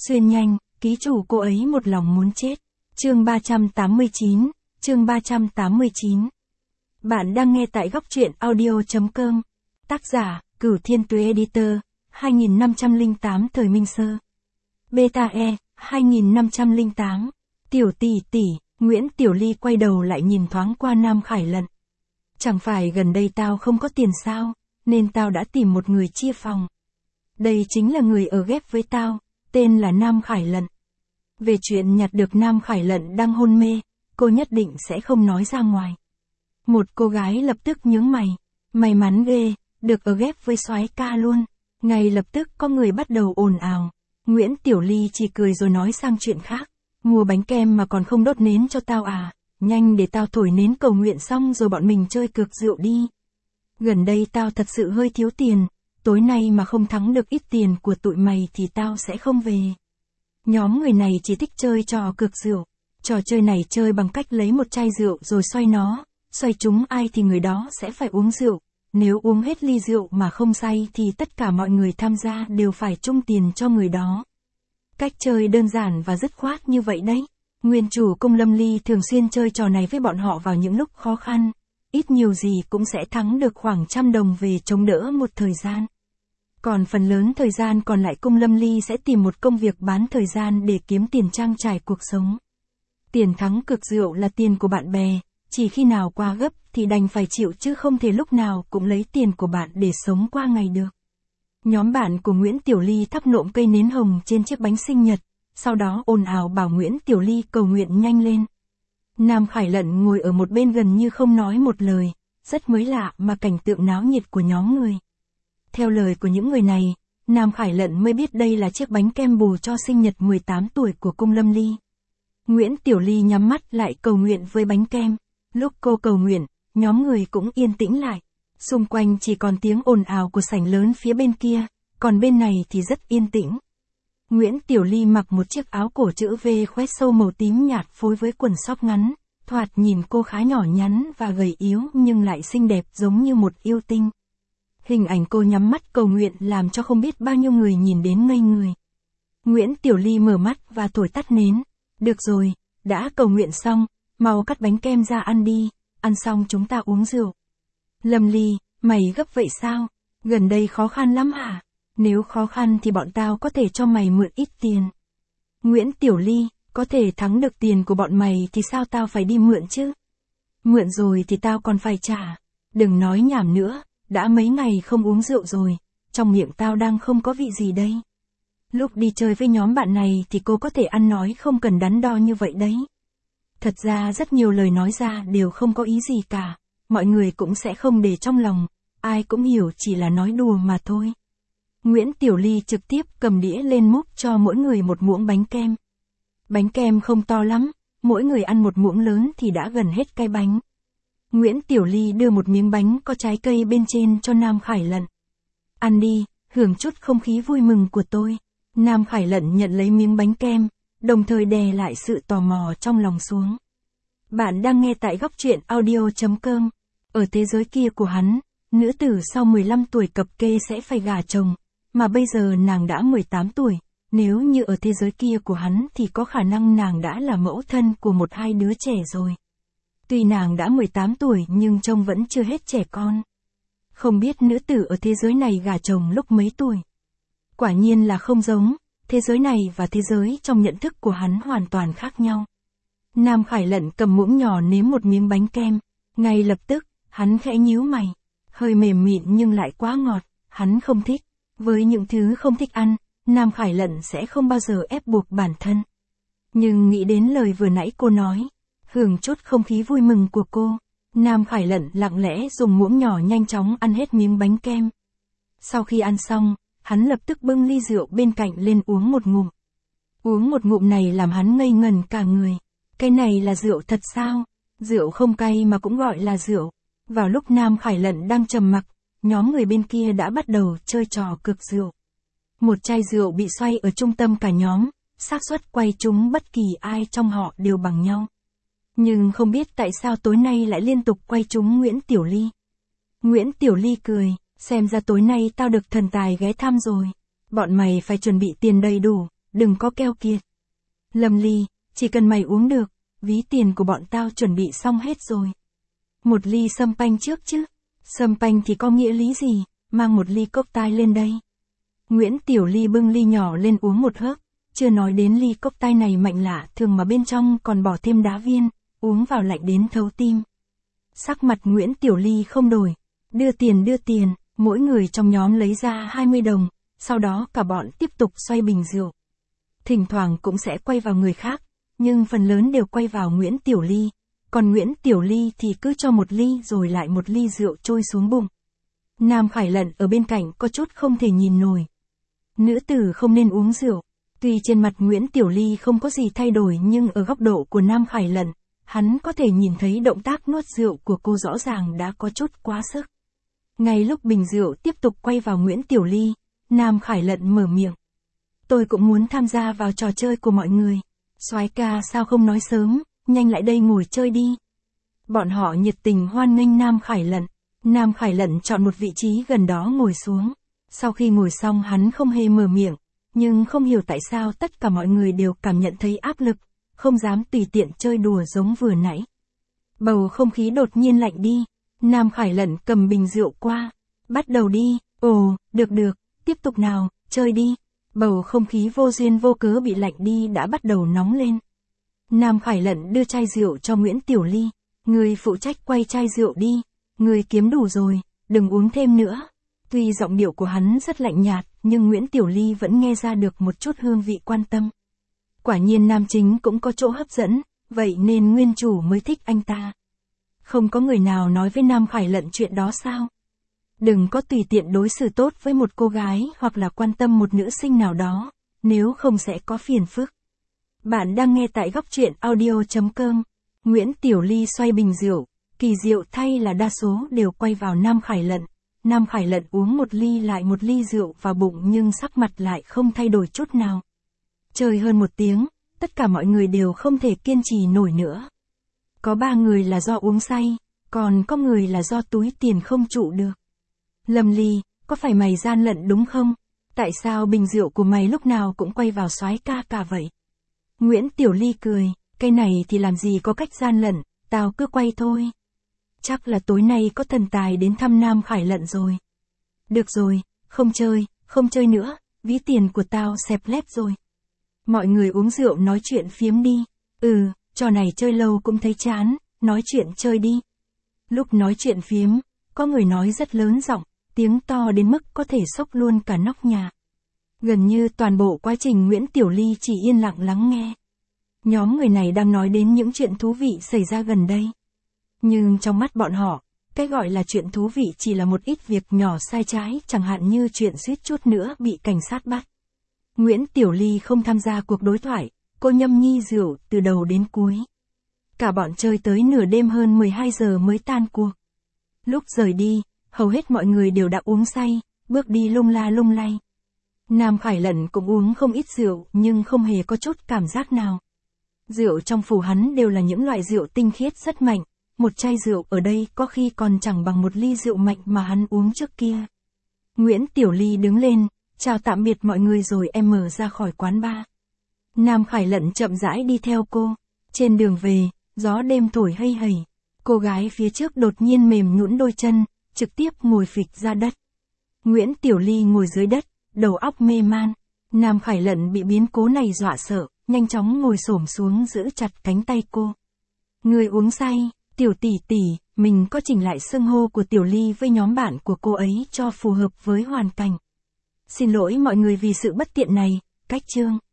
Xuyên nhanh, ký chủ cô ấy một lòng muốn chết. Chương 389, chương 389. Bạn đang nghe tại góc truyện audio.com. Tác giả, Cửu Thiên Tuế Editor, 2508 Thời Minh Sơ. Beta E, 2508. Tiểu tỷ tỷ, Nguyễn Tiểu Ly quay đầu lại nhìn thoáng qua Nam Khải Lận. Chẳng phải gần đây tao không có tiền sao, nên tao đã tìm một người chia phòng. Đây chính là người ở ghép với tao, tên là Nam Khải Lận. Về chuyện nhặt được Nam Khải Lận đang hôn mê, cô nhất định sẽ không nói ra ngoài. Một cô gái lập tức nhướng mày, may mắn ghê, được ở ghép với soái ca luôn. Ngay lập tức có người bắt đầu ồn ào. Nguyễn Tiểu Ly chỉ cười rồi nói sang chuyện khác. Mua bánh kem mà còn không đốt nến cho tao à, nhanh để tao thổi nến cầu nguyện xong rồi bọn mình chơi cược rượu đi. Gần đây tao thật sự hơi thiếu tiền, tối nay mà không thắng được ít tiền của tụi mày thì tao sẽ không về. Nhóm người này chỉ thích chơi trò cược rượu. Trò chơi này chơi bằng cách lấy một chai rượu rồi xoay nó, xoay trúng ai thì người đó sẽ phải uống rượu. Nếu uống hết ly rượu mà không say thì tất cả mọi người tham gia đều phải chung tiền cho người đó. Cách chơi đơn giản và dứt khoát như vậy đấy. Nguyên chủ cung Lâm Ly thường xuyên chơi trò này với bọn họ vào những lúc khó khăn. Ít nhiều gì cũng sẽ thắng được khoảng 100 đồng về chống đỡ một thời gian. Còn phần lớn thời gian còn lại cung Lâm Ly sẽ tìm một công việc bán thời gian để kiếm tiền trang trải cuộc sống. Tiền thắng cược rượu là tiền của bạn bè, chỉ khi nào qua gấp thì đành phải chịu chứ không thể lúc nào cũng lấy tiền của bạn để sống qua ngày được. Nhóm bạn của Nguyễn Tiểu Ly thắp nộm cây nến hồng trên chiếc bánh sinh nhật, sau đó ồn ào bảo Nguyễn Tiểu Ly cầu nguyện nhanh lên. Nam Khải Lận ngồi ở một bên gần như không nói một lời, rất mới lạ mà cảnh tượng náo nhiệt của nhóm người. Theo lời của những người này, Nam Khải Lận mới biết đây là chiếc bánh kem bù cho sinh nhật 18 tuổi của cung Lâm Ly. Nguyễn Tiểu Ly nhắm mắt lại cầu nguyện với bánh kem. Lúc cô cầu nguyện, nhóm người cũng yên tĩnh lại. Xung quanh chỉ còn tiếng ồn ào của sảnh lớn phía bên kia, còn bên này thì rất yên tĩnh. Nguyễn Tiểu Ly mặc một chiếc áo cổ chữ V khoét sâu màu tím nhạt phối với quần sóc ngắn, thoạt nhìn cô khá nhỏ nhắn và gầy yếu nhưng lại xinh đẹp giống như một yêu tinh. Hình ảnh cô nhắm mắt cầu nguyện làm cho không biết bao nhiêu người nhìn đến ngây người. Nguyễn Tiểu Ly mở mắt và thổi tắt nến. Được rồi, đã cầu nguyện xong, mau cắt bánh kem ra ăn đi, ăn xong chúng ta uống rượu. Lâm Ly, mày gấp vậy sao? Gần đây khó khăn lắm hả? Nếu khó khăn thì bọn tao có thể cho mày mượn ít tiền. Nguyễn Tiểu Ly, có thể thắng được tiền của bọn mày thì sao tao phải đi mượn chứ? Mượn rồi thì tao còn phải trả. Đừng nói nhảm nữa, đã mấy ngày không uống rượu rồi, trong miệng tao đang không có vị gì đây. Lúc đi chơi với nhóm bạn này thì cô có thể ăn nói không cần đắn đo như vậy đấy. Thật ra rất nhiều lời nói ra đều không có ý gì cả, mọi người cũng sẽ không để trong lòng, ai cũng hiểu chỉ là nói đùa mà thôi. Nguyễn Tiểu Ly trực tiếp cầm đĩa lên múc cho mỗi người một muỗng bánh kem. Bánh kem không to lắm, mỗi người ăn một muỗng lớn thì đã gần hết cái bánh. Nguyễn Tiểu Ly đưa một miếng bánh có trái cây bên trên cho Nam Khải Lận. Ăn đi, hưởng chút không khí vui mừng của tôi. Nam Khải Lận nhận lấy miếng bánh kem, đồng thời đè lại sự tò mò trong lòng xuống. Bạn đang nghe tại góc truyện audio.com. Ở thế giới kia của hắn, nữ tử sau 15 tuổi cập kê sẽ phải gả chồng, mà bây giờ nàng đã 18 tuổi, nếu như ở thế giới kia của hắn thì có khả năng nàng đã là mẫu thân của một hai đứa trẻ rồi. Tuy nàng đã 18 tuổi nhưng trông vẫn chưa hết trẻ con. Không biết nữ tử ở thế giới này gả chồng lúc mấy tuổi. Quả nhiên là không giống, thế giới này và thế giới trong nhận thức của hắn hoàn toàn khác nhau. Nam Khải Lận cầm muỗng nhỏ nếm một miếng bánh kem, ngay lập tức, hắn khẽ nhíu mày. Hơi mềm mịn nhưng lại quá ngọt, hắn không thích. Với những thứ không thích ăn, Nam Khải Lận sẽ không bao giờ ép buộc bản thân. Nhưng nghĩ đến lời vừa nãy cô nói, hưởng chút không khí vui mừng của cô, Nam Khải Lận lặng lẽ dùng muỗng nhỏ nhanh chóng ăn hết miếng bánh kem. Sau khi ăn xong, hắn lập tức bưng ly rượu bên cạnh lên uống một ngụm. Uống một ngụm này làm hắn ngây ngần cả người. Cái này là rượu thật sao? Rượu không cay mà cũng gọi là rượu. Vào lúc Nam Khải Lận đang trầm mặc, nhóm người bên kia đã bắt đầu chơi trò cược rượu. Một chai rượu bị xoay ở trung tâm cả nhóm, xác suất quay trúng bất kỳ ai trong họ đều bằng nhau. Nhưng không biết tại sao tối nay lại liên tục quay trúng Nguyễn Tiểu Ly. Nguyễn Tiểu Ly cười, xem ra tối nay tao được thần tài ghé thăm rồi. Bọn mày phải chuẩn bị tiền đầy đủ, đừng có keo kiệt. Lâm Ly, chỉ cần mày uống được, ví tiền của bọn tao chuẩn bị xong hết rồi. Một ly sâm panh trước chứ. Sâm panh thì có nghĩa lý gì, mang một ly cốc tai lên đây. Nguyễn Tiểu Ly bưng ly nhỏ lên uống một hớp, chưa nói đến ly cốc tai này mạnh lạ thường mà bên trong còn bỏ thêm đá viên, uống vào lạnh đến thấu tim. Sắc mặt Nguyễn Tiểu Ly không đổi, đưa tiền, mỗi người trong nhóm lấy ra 20 đồng, sau đó cả bọn tiếp tục xoay bình rượu. Thỉnh thoảng cũng sẽ quay vào người khác, nhưng phần lớn đều quay vào Nguyễn Tiểu Ly, còn Nguyễn Tiểu Ly thì cứ cho một ly rồi lại một ly rượu trôi xuống bụng. Nam Khải Lận ở bên cạnh có chút không thể nhìn nổi. Nữ tử không nên uống rượu. Tuy trên mặt Nguyễn Tiểu Ly không có gì thay đổi nhưng ở góc độ của Nam Khải Lận, hắn có thể nhìn thấy động tác nuốt rượu của cô rõ ràng đã có chút quá sức. Ngay lúc bình rượu tiếp tục quay vào Nguyễn Tiểu Ly, Nam Khải Lận mở miệng. Tôi cũng muốn tham gia vào trò chơi của mọi người. Soái ca sao không nói sớm, nhanh lại đây ngồi chơi đi. Bọn họ nhiệt tình hoan nghênh Nam Khải Lận. Nam Khải Lận chọn một vị trí gần đó ngồi xuống. Sau khi ngồi xong hắn không hề mở miệng, nhưng không hiểu tại sao tất cả mọi người đều cảm nhận thấy áp lực, không dám tùy tiện chơi đùa giống vừa nãy. Bầu không khí đột nhiên lạnh đi, Nam Khải Lận cầm bình rượu qua. Bắt đầu đi, ồ, được, tiếp tục nào, chơi đi. Bầu không khí vô duyên vô cớ bị lạnh đi đã bắt đầu nóng lên. Nam Khải Lận đưa chai rượu cho Nguyễn Tiểu Ly. Người phụ trách quay chai rượu đi, người kiếm đủ rồi, đừng uống thêm nữa. Tuy giọng điệu của hắn rất lạnh nhạt, nhưng Nguyễn Tiểu Ly vẫn nghe ra được một chút hương vị quan tâm. Quả nhiên nam chính cũng có chỗ hấp dẫn, vậy nên nguyên chủ mới thích anh ta. Không có người nào nói với Nam Khải Lận chuyện đó sao? Đừng có tùy tiện đối xử tốt với một cô gái hoặc là quan tâm một nữ sinh nào đó, nếu không sẽ có phiền phức. Bạn đang nghe tại góc truyện audio.com. Nguyễn Tiểu Ly xoay bình rượu, kỳ diệu thay là đa số đều quay vào Nam Khải Lận. Nam Khải Lận uống một ly lại một ly rượu vào bụng nhưng sắc mặt lại không thay đổi chút nào. Chơi hơn một tiếng, tất cả mọi người đều không thể kiên trì nổi nữa. Có 3 người là do uống say, còn có người là do túi tiền không trụ được. Lâm Ly, có phải mày gian lận đúng không? Tại sao bình rượu của mày lúc nào cũng quay vào soái ca cả vậy? Nguyễn Tiểu Ly cười, cái này thì làm gì có cách gian lận, tao cứ quay thôi. Chắc là tối nay có thần tài đến thăm Nam Khải Lận rồi. Được rồi, không chơi nữa, ví tiền của tao xẹp lép rồi. Mọi người uống rượu nói chuyện phiếm đi. Trò này chơi lâu cũng thấy chán, nói chuyện chơi đi. Lúc nói chuyện phiếm, có người nói rất lớn giọng, tiếng to đến mức có thể xốc luôn cả nóc nhà. Gần như toàn bộ quá trình Nguyễn Tiểu Ly chỉ yên lặng lắng nghe. Nhóm người này đang nói đến những chuyện thú vị xảy ra gần đây. Nhưng trong mắt bọn họ, cái gọi là chuyện thú vị chỉ là một ít việc nhỏ sai trái, chẳng hạn như chuyện suýt chút nữa bị cảnh sát bắt. Nguyễn Tiểu Ly không tham gia cuộc đối thoại, cô nhâm nhi rượu từ đầu đến cuối. Cả bọn chơi tới nửa đêm hơn 12 giờ mới tan cuộc. Lúc rời đi, hầu hết mọi người đều đã uống say, bước đi lung la lung lay. Nam Khải Lận cũng uống không ít rượu nhưng không hề có chút cảm giác nào. Rượu trong phủ hắn đều là những loại rượu tinh khiết rất mạnh. Một chai rượu ở đây có khi còn chẳng bằng một ly rượu mạnh mà hắn uống trước kia. Nguyễn Tiểu Ly đứng lên, chào tạm biệt mọi người rồi em mở ra khỏi quán bar. Nam Khải Lận chậm rãi đi theo cô. Trên đường về, gió đêm thổi hây hầy. Cô gái phía trước đột nhiên mềm nhũn đôi chân, trực tiếp ngồi phịch ra đất. Nguyễn Tiểu Ly ngồi dưới đất, đầu óc mê man. Nam Khải Lận bị biến cố này dọa sợ, nhanh chóng ngồi xổm xuống giữ chặt cánh tay cô. Người uống say. Tiểu tỷ tỷ, mình có chỉnh lại xưng hô của Tiểu Ly với nhóm bạn của cô ấy cho phù hợp với hoàn cảnh. Xin lỗi mọi người vì sự bất tiện này, cách chương.